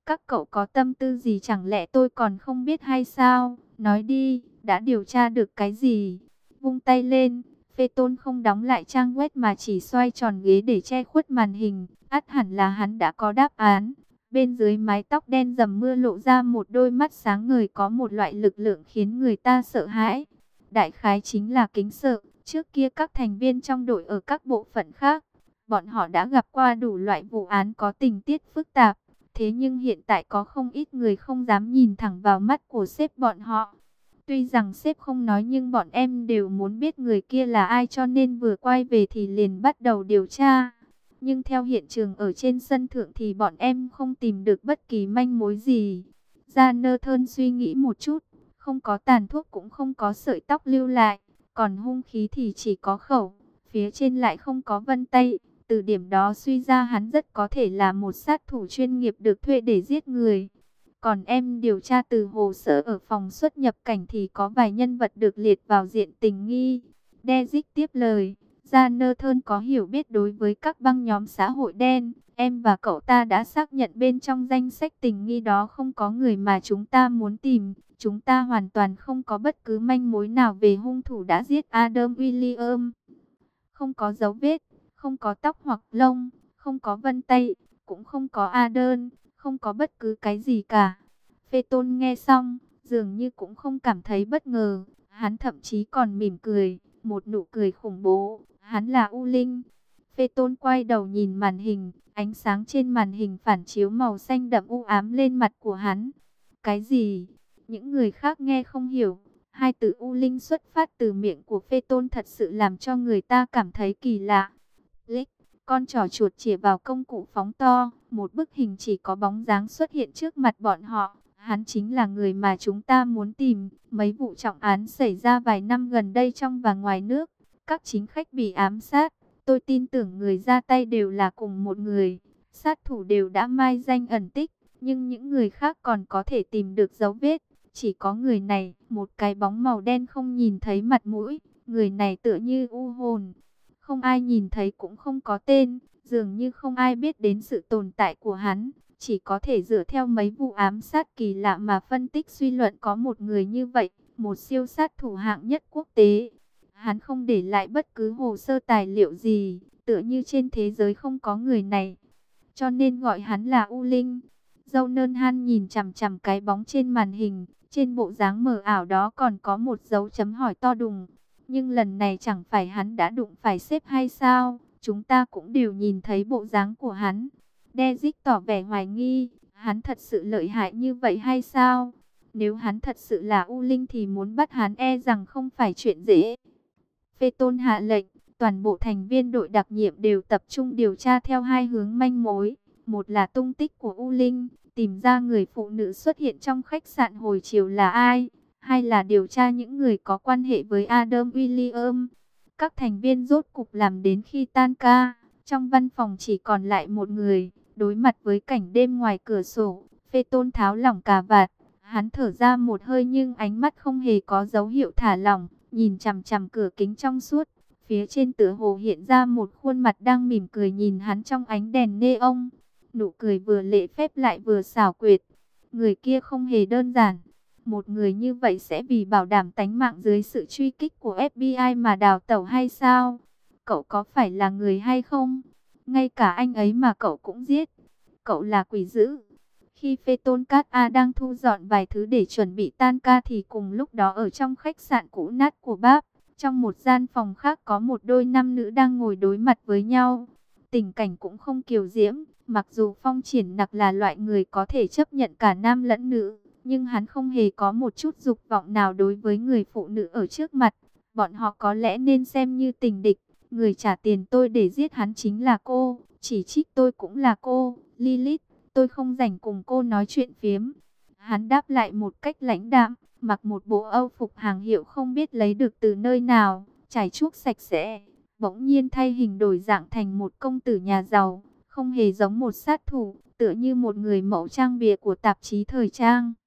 Các cậu có tâm tư gì chẳng lẽ tôi còn không biết hay sao? Nói đi, đã điều tra được cái gì? Vung tay lên, Phê Tôn không đóng lại trang web mà chỉ xoay tròn ghế để che khuất màn hình. Ắt hẳn là hắn đã có đáp án. Bên dưới mái tóc đen rầm mưa lộ ra một đôi mắt sáng ngời có một loại lực lượng khiến người ta sợ hãi. Đại khái chính là kính sợ. Trước kia các thành viên trong đội ở các bộ phận khác, bọn họ đã gặp qua đủ loại vụ án có tình tiết phức tạp. Thế nhưng hiện tại có không ít người không dám nhìn thẳng vào mắt của sếp bọn họ. Tuy rằng sếp không nói nhưng bọn em đều muốn biết người kia là ai, cho nên vừa quay về thì liền bắt đầu điều tra. Nhưng theo hiện trường ở trên sân thượng thì bọn em không tìm được bất kỳ manh mối gì. Gia Nơ Thơn suy nghĩ một chút, không có tàn thuốc cũng không có sợi tóc lưu lại, còn hung khí thì chỉ có khẩu, phía trên lại không có vân tay. Từ điểm đó suy ra hắn rất có thể là một sát thủ chuyên nghiệp được thuê để giết người. Còn em điều tra từ hồ sơ ở phòng xuất nhập cảnh thì có vài nhân vật được liệt vào diện tình nghi. Dezic tiếp lời, Gia Nơ Thơn có hiểu biết đối với các băng nhóm xã hội đen. Em và cậu ta đã xác nhận bên trong danh sách tình nghi đó không có người mà chúng ta muốn tìm. Chúng ta hoàn toàn không có bất cứ manh mối nào về hung thủ đã giết Adam William. Không có dấu vết, không có tóc hoặc lông, không có vân tay, cũng không có Adam, không có bất cứ cái gì cả. Phê Tôn nghe xong, dường như cũng không cảm thấy bất ngờ. Hắn thậm chí còn mỉm cười, một nụ cười khủng bố. Hắn là U Linh. Phê Tôn quay đầu nhìn màn hình, ánh sáng trên màn hình phản chiếu màu xanh đậm u ám lên mặt của hắn. Cái gì? Những người khác nghe không hiểu. Hai từ U Linh xuất phát từ miệng của Phê Tôn thật sự làm cho người ta cảm thấy kỳ lạ. Lick, con trỏ chuột chĩa vào công cụ phóng to, một bức hình chỉ có bóng dáng xuất hiện trước mặt bọn họ. Hắn chính là người mà chúng ta muốn tìm. Mấy vụ trọng án xảy ra vài năm gần đây trong và ngoài nước, các chính khách bị ám sát. Tôi tin tưởng người ra tay đều là cùng một người. Sát thủ đều đã mai danh ẩn tích, nhưng những người khác còn có thể tìm được dấu vết. Chỉ có người này, một cái bóng màu đen không nhìn thấy mặt mũi. Người này tựa như u hồn, không ai nhìn thấy cũng không có tên. Dường như không ai biết đến sự tồn tại của hắn. Chỉ có thể dựa theo mấy vụ ám sát kỳ lạ mà phân tích suy luận có một người như vậy. Một siêu sát thủ hạng nhất quốc tế. Hắn không để lại bất cứ hồ sơ tài liệu gì. Tựa như trên thế giới không có người này. Cho nên gọi hắn là U Linh. Dâu Nơn Han nhìn chằm chằm cái bóng trên màn hình. Trên bộ dáng mờ ảo đó còn có một dấu chấm hỏi to đùng. Nhưng lần này chẳng phải hắn đã đụng phải sếp hay sao? Chúng ta cũng đều nhìn thấy bộ dáng của hắn. Dezic tỏ vẻ hoài nghi. Hắn thật sự lợi hại như vậy hay sao? Nếu hắn thật sự là U Linh thì muốn bắt hắn e rằng không phải chuyện dễ. Phê Tôn hạ lệnh, toàn bộ thành viên đội đặc nhiệm đều tập trung điều tra theo hai hướng manh mối. Một là tung tích của U Linh, tìm ra người phụ nữ xuất hiện trong khách sạn hồi chiều là ai. Hai là điều tra những người có quan hệ với Adam William. Các thành viên rốt cục làm đến khi tan ca. Trong văn phòng chỉ còn lại một người. Đối mặt với cảnh đêm ngoài cửa sổ, Phê Tôn tháo lỏng cà vạt. Hắn thở ra một hơi nhưng ánh mắt không hề có dấu hiệu thả lỏng. Nhìn chằm chằm cửa kính trong suốt. Phía trên tựa hồ hiện ra một khuôn mặt đang mỉm cười nhìn hắn trong ánh đèn neon. Nụ cười vừa lễ phép lại vừa xảo quyệt. Người kia không hề đơn giản. Một người như vậy sẽ vì bảo đảm tánh mạng dưới sự truy kích của FBI mà đào tẩu hay sao? Cậu có phải là người hay không? Ngay cả anh ấy mà cậu cũng giết. Cậu là quỷ dữ. Khi Phê Tôn Cát A đang thu dọn vài thứ để chuẩn bị tan ca thì cùng lúc đó ở trong khách sạn cũ nát của Báp, trong một gian phòng khác có một đôi nam nữ đang ngồi đối mặt với nhau. Tình cảnh cũng không kiều diễm, mặc dù Phong Triển Nặc là loại người có thể chấp nhận cả nam lẫn nữ, nhưng hắn không hề có một chút dục vọng nào đối với người phụ nữ ở trước mặt. Bọn họ có lẽ nên xem như tình địch. Người trả tiền tôi để giết hắn chính là cô, chỉ trích tôi cũng là cô, Lilith. Tôi không rảnh cùng cô nói chuyện phiếm. Hắn đáp lại một cách lãnh đạm, mặc một bộ âu phục hàng hiệu không biết lấy được từ nơi nào, trải chuốt sạch sẽ. Bỗng nhiên thay hình đổi dạng thành một công tử nhà giàu, không hề giống một sát thủ, tựa như một người mẫu trang bìa của tạp chí thời trang.